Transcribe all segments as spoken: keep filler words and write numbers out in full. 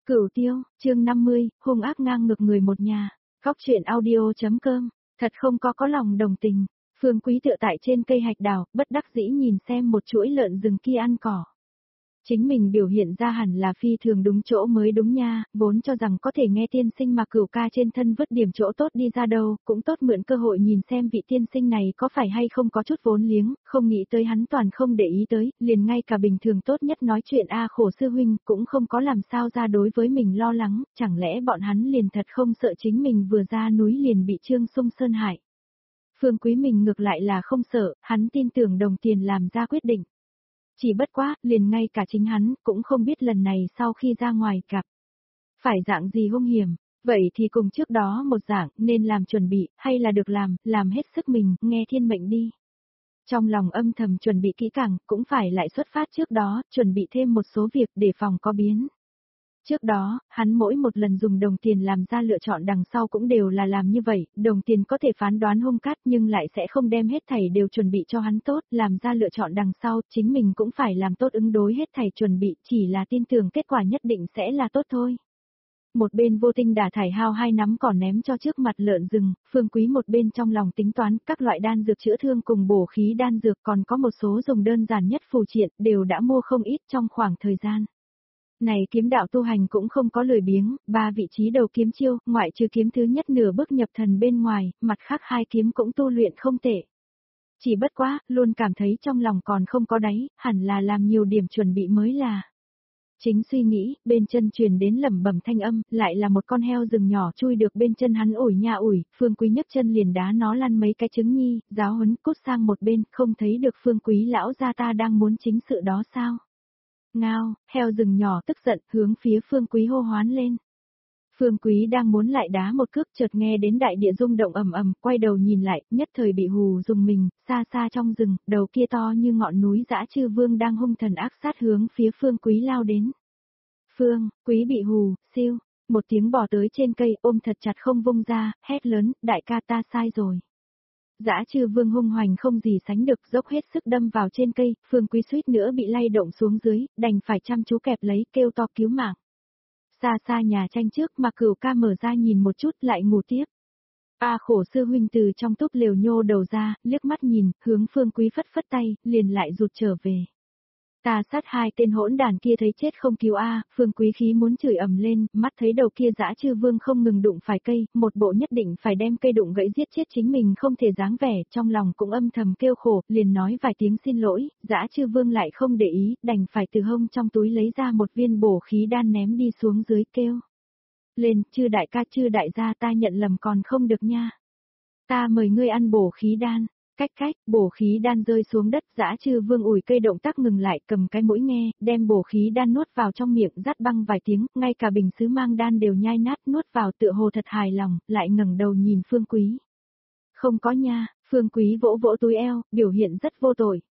Cửu Tiêu, chương năm mươi, hung ác ngang ngược người một nhà. Góc truyện audio.com, thật không có có lòng đồng tình. Phương Quý tựa tại trên cây hạch đào, bất đắc dĩ nhìn xem một chuỗi lợn rừng kia ăn cỏ. Chính mình biểu hiện ra hẳn là phi thường đúng chỗ mới đúng nha, vốn cho rằng có thể nghe tiên sinh mà Cửu ca trên thân vứt điểm chỗ tốt đi ra đâu, cũng tốt mượn cơ hội nhìn xem vị tiên sinh này có phải hay không có chút vốn liếng, không nghĩ tới hắn toàn không để ý tới, liền ngay cả bình thường tốt nhất nói chuyện a khổ sư huynh cũng không có làm sao ra đối với mình lo lắng, chẳng lẽ bọn hắn liền thật không sợ chính mình vừa ra núi liền bị Trương Sung Sơn hại. Phương Quý mình ngược lại là không sợ, hắn tin tưởng đồng tiền làm ra quyết định. Chỉ bất quá, liền ngay cả chính hắn, cũng không biết lần này sau khi ra ngoài gặp. Phải dạng gì hung hiểm, vậy thì cùng trước đó một dạng, nên làm chuẩn bị, hay là được làm, làm hết sức mình, nghe thiên mệnh đi. Trong lòng âm thầm chuẩn bị kỹ càng, cũng phải lại xuất phát trước đó, chuẩn bị thêm một số việc để phòng có biến. Trước đó, hắn mỗi một lần dùng đồng tiền làm ra lựa chọn đằng sau cũng đều là làm như vậy, đồng tiền có thể phán đoán hung cát nhưng lại sẽ không đem hết thảy đều chuẩn bị cho hắn tốt, làm ra lựa chọn đằng sau, chính mình cũng phải làm tốt ứng đối hết thảy chuẩn bị, chỉ là tin tưởng kết quả nhất định sẽ là tốt thôi. Một bên vô tinh đả thải hao hai nắm cỏ ném cho trước mặt lợn rừng, Phương Quý một bên trong lòng tính toán các loại đan dược chữa thương cùng bổ khí đan dược còn có một số dùng đơn giản nhất phù triện đều đã mua không ít trong khoảng thời gian. Này kiếm đạo tu hành cũng không có lười biếng, ba vị trí đầu kiếm chiêu, ngoại trừ kiếm thứ nhất nửa bước nhập thần bên ngoài, mặt khác hai kiếm cũng tu luyện không tệ. Chỉ bất quá, luôn cảm thấy trong lòng còn không có đáy, hẳn là làm nhiều điểm chuẩn bị mới là. Chính suy nghĩ, bên chân truyền đến lẩm bẩm thanh âm, lại là một con heo rừng nhỏ chui được bên chân hắn ủi nha ủi, Phương Quý nhấc chân liền đá nó lăn mấy cái trứng nhi, giáo huấn cút sang một bên, không thấy được Phương Quý lão gia ta đang muốn chính sự đó sao? Ngao, heo rừng nhỏ tức giận hướng phía Phương Quý hô hoán lên. Phương Quý đang muốn lại đá một cước chợt nghe đến đại địa rung động ầm ầm, quay đầu nhìn lại, nhất thời bị hù dùng mình, xa xa trong rừng, đầu kia to như ngọn núi dã chư vương đang hung thần ác sát hướng phía Phương Quý lao đến. Phương, Quý bị hù, siêu, một tiếng bò tới trên cây ôm thật chặt không vung ra, hét lớn, đại ca ta sai rồi. Dã chư vương hung hoành không gì sánh được, dốc hết sức đâm vào trên cây, Phương Quý suýt nữa bị lay động xuống dưới, đành phải chăm chú kẹp lấy, kêu to cứu mạng. Xa xa nhà tranh trước mà Cửu ca mở ra nhìn một chút lại ngủ tiếp. A khổ sư huynh từ trong túp lều nhô đầu ra, liếc mắt nhìn, hướng Phương Quý phất phất tay, liền lại rụt trở về. Ta sát hai tên hỗn đàn kia thấy chết không cứu a, Phương Quý khí muốn chửi ầm lên, mắt thấy đầu kia dã chư vương không ngừng đụng phải cây, một bộ nhất định phải đem cây đụng gãy giết chết chính mình không thể dáng vẻ, trong lòng cũng âm thầm kêu khổ, liền nói vài tiếng xin lỗi, dã chư vương lại không để ý, đành phải từ hông trong túi lấy ra một viên bổ khí đan ném đi xuống dưới kêu. Lên, chư đại ca chư đại gia ta nhận lầm còn không được nha. Ta mời ngươi ăn bổ khí đan. Cách cách, bổ khí đan rơi xuống đất, dã chư vương ủi cây động tác ngừng lại, cầm cái mũi nghe, đem bổ khí đan nuốt vào trong miệng, rát băng vài tiếng, ngay cả bình sứ mang đan đều nhai nát, nuốt vào tựa hồ thật hài lòng, lại ngẩng đầu nhìn Phương Quý. Không có nha, Phương Quý vỗ vỗ túi eo, biểu hiện rất vô tội.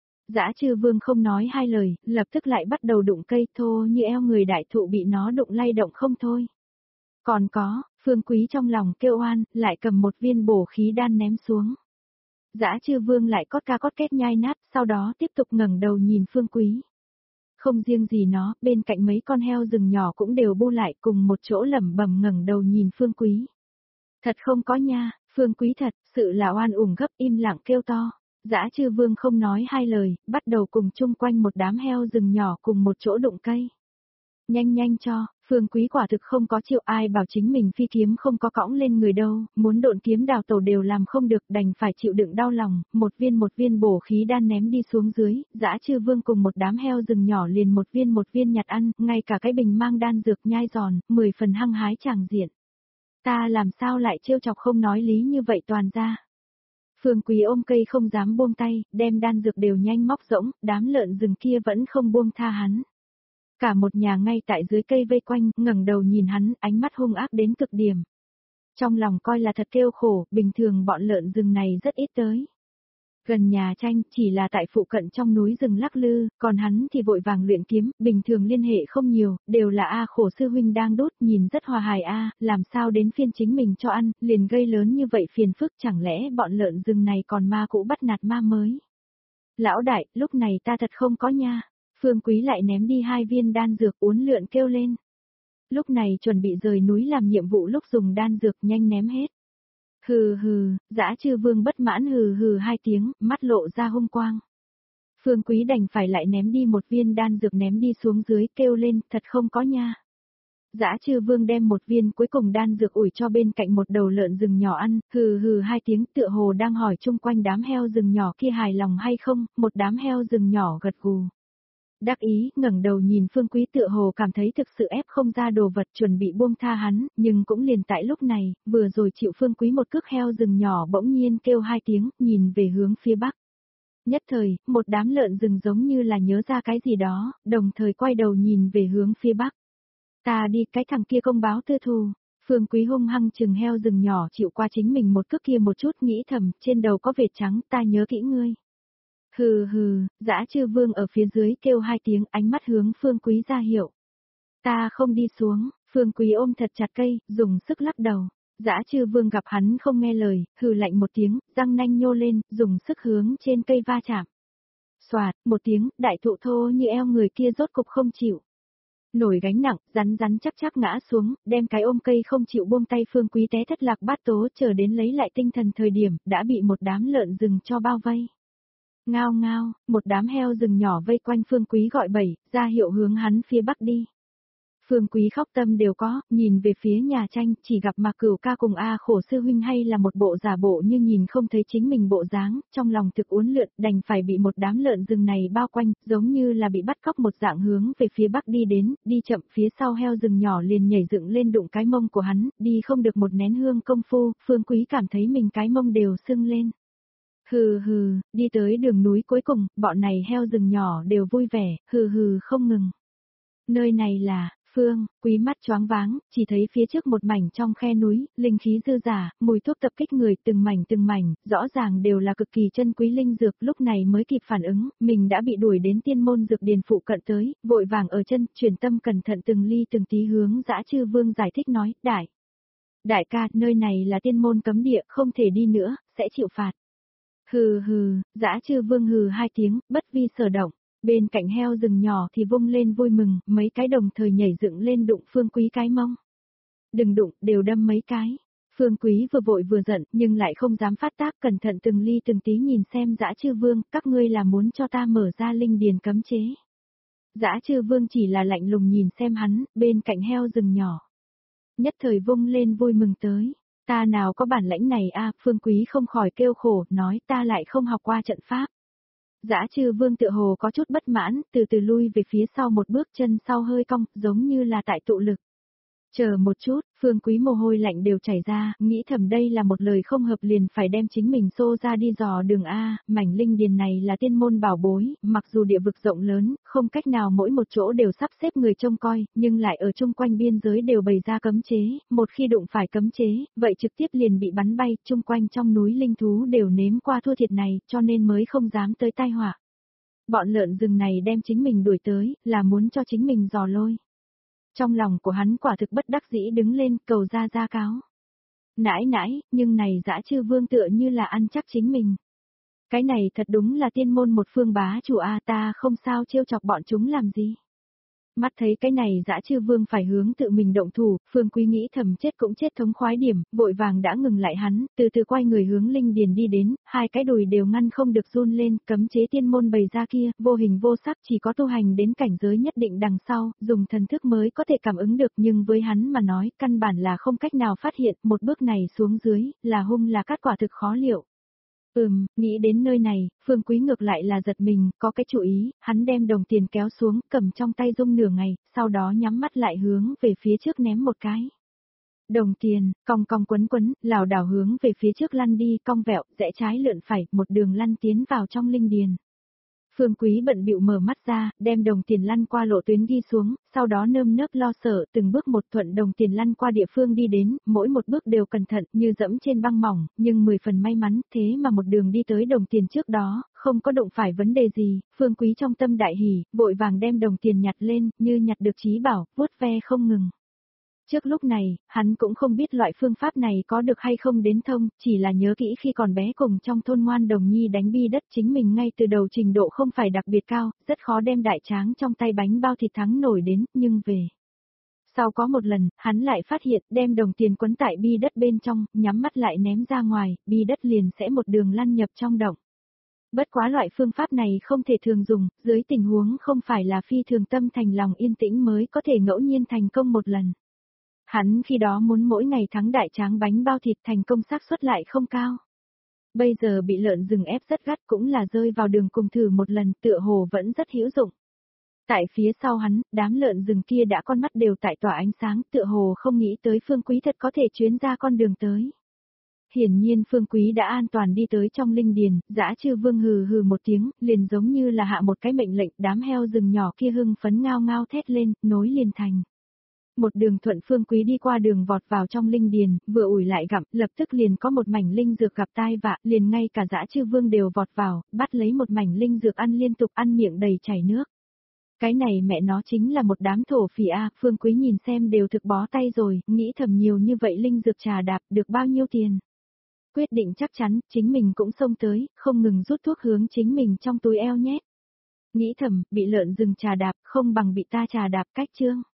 Dã chư vương không nói hai lời, lập tức lại bắt đầu đụng cây, thô như eo người đại thụ bị nó đụng lay động không thôi. Còn có, Phương Quý trong lòng kêu oan, lại cầm một viên bổ khí đan ném xuống. Dã chư vương lại cót ca cót két nhai nát, sau đó tiếp tục ngẩng đầu nhìn Phương Quý. Không riêng gì nó, bên cạnh mấy con heo rừng nhỏ cũng đều bu lại cùng một chỗ lẩm bẩm ngẩng đầu nhìn Phương Quý. Thật không có nha, Phương Quý thật, sự là oan uổng gấp im lặng kêu to. Dã chư vương không nói hai lời, bắt đầu cùng chung quanh một đám heo rừng nhỏ cùng một chỗ đụng cây. Nhanh nhanh cho, Phương Quý quả thực không có chịu ai bảo chính mình phi kiếm không có cõng lên người đâu, muốn độn kiếm đào tẩu đều làm không được đành phải chịu đựng đau lòng, một viên một viên bổ khí đan ném đi xuống dưới, dã chư vương cùng một đám heo rừng nhỏ liền một viên một viên nhặt ăn, ngay cả cái bình mang đan dược nhai giòn, mười phần hăng hái tràng diện. Ta làm sao lại trêu chọc không nói lý như vậy toàn ra. Phương Quý ôm cây không dám buông tay, đem đan dược đều nhanh móc rỗng, đám lợn rừng kia vẫn không buông tha hắn. Cả một nhà ngay tại dưới cây vây quanh, ngẩng đầu nhìn hắn, ánh mắt hung ác đến cực điểm. Trong lòng coi là thật kêu khổ, bình thường bọn lợn rừng này rất ít tới. Gần nhà tranh, chỉ là tại phụ cận trong núi rừng lắc lư, còn hắn thì vội vàng luyện kiếm, bình thường liên hệ không nhiều, đều là A khổ sư huynh đang đốt, nhìn rất hòa hài A, làm sao đến phiên chính mình cho ăn, liền gây lớn như vậy phiền phức, chẳng lẽ bọn lợn rừng này còn ma cũ bắt nạt ma mới. Lão đại, lúc này ta thật không có nha. Phương Quý lại ném đi hai viên đan dược uốn lượn kêu lên. Lúc này chuẩn bị rời núi làm nhiệm vụ lúc dùng đan dược nhanh ném hết. Hừ hừ, Dã Trư Vương bất mãn hừ hừ hai tiếng, mắt lộ ra hung quang. Phương Quý đành phải lại ném đi một viên đan dược ném đi xuống dưới kêu lên, thật không có nha. Dã Trư Vương đem một viên cuối cùng đan dược ủi cho bên cạnh một đầu lợn rừng nhỏ ăn, hừ hừ hai tiếng tựa hồ đang hỏi chung quanh đám heo rừng nhỏ kia hài lòng hay không, một đám heo rừng nhỏ gật gù. Đắc ý, ngẩng đầu nhìn Phương Quý tựa hồ cảm thấy thực sự ép không ra đồ vật chuẩn bị buông tha hắn, nhưng cũng liền tại lúc này, vừa rồi chịu Phương Quý một cước heo rừng nhỏ bỗng nhiên kêu hai tiếng, nhìn về hướng phía bắc. Nhất thời, một đám lợn rừng giống như là nhớ ra cái gì đó, đồng thời quay đầu nhìn về hướng phía bắc. Ta đi, cái thằng kia công báo tư thù. Phương Quý hung hăng chừng heo rừng nhỏ chịu qua chính mình một cước kia một chút nghĩ thầm, trên đầu có vệt trắng, ta nhớ kỹ ngươi. Hừ hừ, Dã Trư Vương ở phía dưới kêu hai tiếng, ánh mắt hướng Phương Quý ra hiệu. Ta không đi xuống, Phương Quý ôm thật chặt cây, dùng sức lắc đầu. Dã Trư Vương gặp hắn không nghe lời, hừ lạnh một tiếng, răng nanh nhô lên, dùng sức hướng trên cây va chạm. Xoạt, một tiếng, đại thụ thô như eo người kia rốt cục không chịu. Nổi gánh nặng, rắn rắn chắc chắc ngã xuống, đem cái ôm cây không chịu buông tay Phương Quý té thất lạc bát tố chờ đến lấy lại tinh thần thời điểm, đã bị một đám lợn rừng cho bao vây. Ngao ngao, một đám heo rừng nhỏ vây quanh Phương Quý gọi bẩy, ra hiệu hướng hắn phía bắc đi. Phương Quý khóc tâm đều có, nhìn về phía nhà tranh, chỉ gặp Mạc Cửu ca cùng A Khổ sư huynh hay là một bộ giả bộ như nhìn không thấy chính mình bộ dáng, trong lòng thực uốn lượn, đành phải bị một đám lợn rừng này bao quanh, giống như là bị bắt cóc một dạng hướng về phía bắc đi đến, đi chậm phía sau heo rừng nhỏ liền nhảy dựng lên đụng cái mông của hắn, đi không được một nén hương công phu, Phương Quý cảm thấy mình cái mông đều sưng lên. Hừ hừ, đi tới đường núi cuối cùng, bọn này heo rừng nhỏ đều vui vẻ, hừ hừ không ngừng. Nơi này là, Phương, Quý mắt choáng váng, chỉ thấy phía trước một mảnh trong khe núi, linh khí dư giả, mùi thuốc tập kích người từng mảnh từng mảnh, rõ ràng đều là cực kỳ chân quý linh dược, lúc này mới kịp phản ứng, mình đã bị đuổi đến tiên môn dược điền phụ cận tới, vội vàng ở chân, chuyển tâm cẩn thận từng ly từng tí hướng Dã Trư Vương giải thích nói, đại. Đại ca, nơi này là tiên môn cấm địa, không thể đi nữa, sẽ chịu phạt. Hừ hừ, Dã Trư Vương hừ hai tiếng, bất vi sở động. Bên cạnh heo rừng nhỏ thì vung lên vui mừng, mấy cái đồng thời nhảy dựng lên đụng Phương Quý cái mông. Đừng đụng, đều đâm mấy cái. Phương Quý vừa vội vừa giận, nhưng lại không dám phát tác, cẩn thận từng ly từng tí nhìn xem Dã Trư Vương, các ngươi là muốn cho ta mở ra linh điền cấm chế. Dã Trư Vương chỉ là lạnh lùng nhìn xem hắn, bên cạnh heo rừng nhỏ. Nhất thời vung lên vui mừng tới. Ta nào có bản lãnh này a, Phương Quý không khỏi kêu khổ, nói ta lại không học qua trận pháp. Dã Trư Vương tựa hồ có chút bất mãn, từ từ lui về phía sau một bước, chân sau hơi cong, giống như là tại tụ lực. Chờ một chút, Phương Quý mồ hôi lạnh đều chảy ra, nghĩ thầm đây là một lời không hợp liền phải đem chính mình xô ra đi dò đường A, mảnh linh điền này là tiên môn bảo bối, mặc dù địa vực rộng lớn, không cách nào mỗi một chỗ đều sắp xếp người trông coi, nhưng lại ở chung quanh biên giới đều bày ra cấm chế, một khi đụng phải cấm chế, vậy trực tiếp liền bị bắn bay, chung quanh trong núi linh thú đều nếm qua thua thiệt này, cho nên mới không dám tới tai họa. Bọn lợn rừng này đem chính mình đuổi tới, là muốn cho chính mình dò lôi. Trong lòng của hắn quả thực bất đắc dĩ đứng lên cầu ra ra cáo. Nãi nãi, nhưng này Dã Trư Vương tựa như là ăn chắc chính mình. Cái này thật đúng là tiên môn một phương bá chủ a, ta không sao trêu chọc bọn chúng làm gì. Mắt thấy cái này Dã Trư Vương phải hướng tự mình động thủ, Phương Quý nghĩ thầm chết cũng chết thống khoái điểm, vội vàng đã ngừng lại hắn, từ từ quay người hướng linh điền đi đến, hai cái đùi đều ngăn không được run lên, cấm chế tiên môn bày ra kia, vô hình vô sắc chỉ có tu hành đến cảnh giới nhất định đằng sau, dùng thần thức mới có thể cảm ứng được, nhưng với hắn mà nói, căn bản là không cách nào phát hiện, một bước này xuống dưới, là hung là cát quả thực khó liệu. Ừm, nghĩ đến nơi này, Phương Quý ngược lại là giật mình, có cái chủ ý, hắn đem đồng tiền kéo xuống, cầm trong tay rung nửa ngày, sau đó nhắm mắt lại hướng về phía trước ném một cái. Đồng tiền, cong cong quấn quấn, lảo đảo hướng về phía trước lăn đi, cong vẹo, rẽ trái lượn phải, một đường lăn tiến vào trong linh điền. Phương Quý bận bịu mở mắt ra, đem đồng tiền lăn qua lộ tuyến ghi xuống, sau đó nơm nớp lo sợ, từng bước một thuận đồng tiền lăn qua địa phương đi đến, mỗi một bước đều cẩn thận, như dẫm trên băng mỏng, nhưng mười phần may mắn, thế mà một đường đi tới đồng tiền trước đó, không có đụng phải vấn đề gì, Phương Quý trong tâm đại hỉ, vội vàng đem đồng tiền nhặt lên, như nhặt được trí bảo, vuốt ve không ngừng. Trước lúc này, hắn cũng không biết loại phương pháp này có được hay không đến thông, chỉ là nhớ kỹ khi còn bé cùng trong thôn ngoan đồng nhi đánh bi đất chính mình ngay từ đầu trình độ không phải đặc biệt cao, rất khó đem đại tráng trong tay bánh bao thịt thắng nổi đến, nhưng về Sau có một lần, hắn lại phát hiện đem đồng tiền quấn tại bi đất bên trong, nhắm mắt lại ném ra ngoài, bi đất liền sẽ một đường lăn nhập trong động. Bất quá loại phương pháp này không thể thường dùng, dưới tình huống không phải là phi thường tâm thành lòng yên tĩnh mới có thể ngẫu nhiên thành công một lần. Hắn khi đó muốn mỗi ngày thắng đại tráng bánh bao thịt thành công xác suất lại không cao. Bây giờ bị lợn rừng ép rất gắt cũng là rơi vào đường cùng thử một lần tựa hồ vẫn rất hữu dụng. Tại phía sau hắn, đám lợn rừng kia đã con mắt đều tại tỏa ánh sáng tựa hồ không nghĩ tới Phương Quý thật có thể chuyến ra con đường tới. Hiển nhiên Phương Quý đã an toàn đi tới trong linh điền, Dã Trư Vương hừ hừ một tiếng, liền giống như là hạ một cái mệnh lệnh, đám heo rừng nhỏ kia hưng phấn ngao ngao thét lên, nối liền thành. Một đường thuận Phương Quý đi qua đường vọt vào trong linh điền, vừa ủi lại gặm, lập tức liền có một mảnh linh dược gặp tai vạ, liền ngay cả Dã Trư Vương đều vọt vào, bắt lấy một mảnh linh dược ăn liên tục ăn miệng đầy chảy nước. Cái này mẹ nó chính là một đám thổ phỉ a, Phương Quý nhìn xem đều thực bó tay rồi, nghĩ thầm nhiều như vậy linh dược trà đạp được bao nhiêu tiền. Quyết định chắc chắn, chính mình cũng xông tới, không ngừng rút thuốc hướng chính mình trong túi eo nhét. Nghĩ thầm, bị lợn rừng trà đạp, không bằng bị ta trà đạp cách chương.